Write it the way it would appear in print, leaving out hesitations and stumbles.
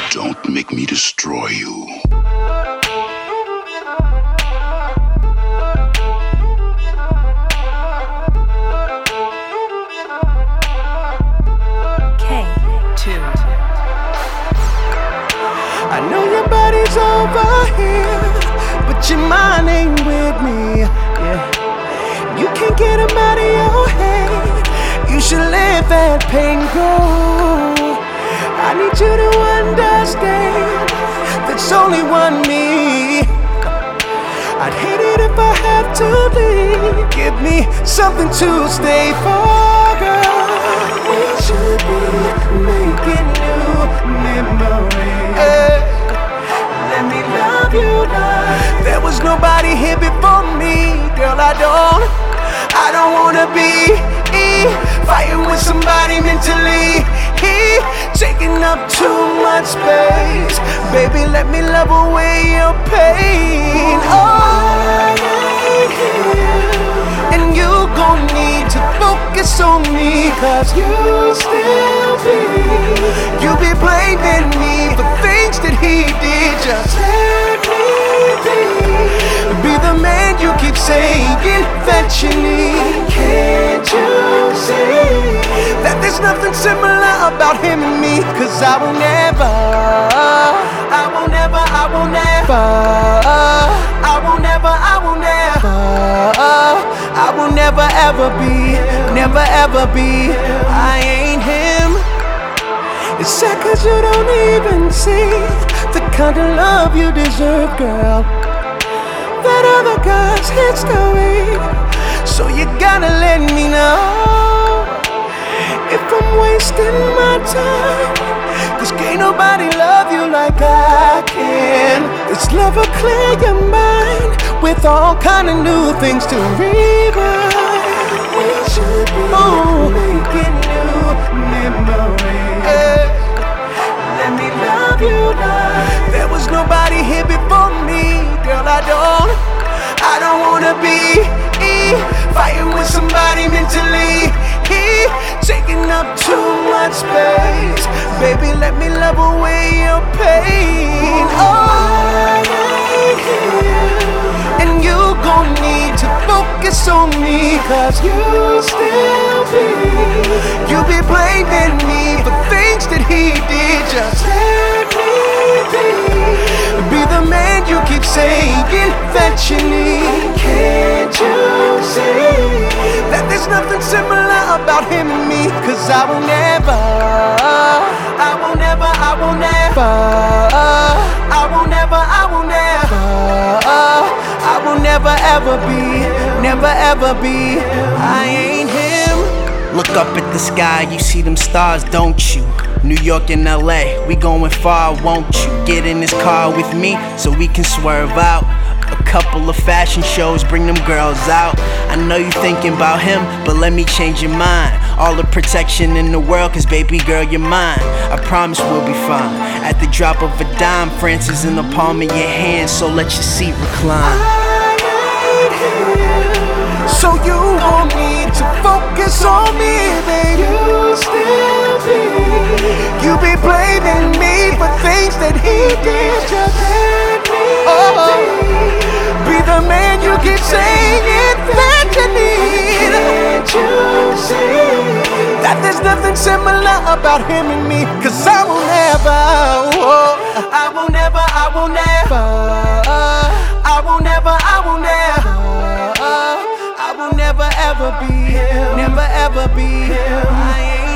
Don't make me destroy you. I know your body's over here, but your mind ain't with me. Yeah. You can't get him out of your head. You should let that pain go. I need you to understand there's only one me. I'd hate it if I have to leave. Give me something to stay for, girl. We should be making new memories. Let me love you now. There was nobody here before me, girl. I don't wanna be fighting with somebody mentally. Taking up too much space. Baby, let me love away your pain. Oh, I ain't here, and you gon' need to focus on me, cause you still be blaming me for things that he did. Just let me be the man you keep saying that you need. Can't you see that there's nothing similar about him and me? Cause I will never ever be, never ever be. I ain't him. It's sad cause you don't even see the kind of love you deserve, girl. That other guy's history. So you gotta let me know if I'm wasting my time, cause can't nobody love you like I can. This love will clear your mind with all kind of new things to rewrite. We should be making new memories. Let me love you now. There was nobody here before me, girl. I don't wanna be fighting with somebody mentally. Taking up too much space. Baby, let me love away your pain. Oh, I ain't here, and you gon' need to focus on me, cause you still be blaming me for things that he did. Just let me be the man you keep saying that you need. Can't you see that there's nothing similar about him and me? Cause I will never ever be, never ever be. I ain't him. Look up at the sky, you see them stars, don't you? New York and LA, we going far, won't you? Get in this car with me so we can swerve out. A couple of fashion shows, bring them girls out. I know you thinking about him, but let me change your mind. All the protection in the world, cause baby girl, you're mine. I promise we'll be fine. At the drop of a dime, France is in the palm of your hand, so let your seat recline. So you won't need to focus on me, baby. You be blaming me for things that he did. Just let me be the man you keep saying that you need. Can't you see that there's nothing similar about him and me? Cause I will never ever be, never ever be. I ain't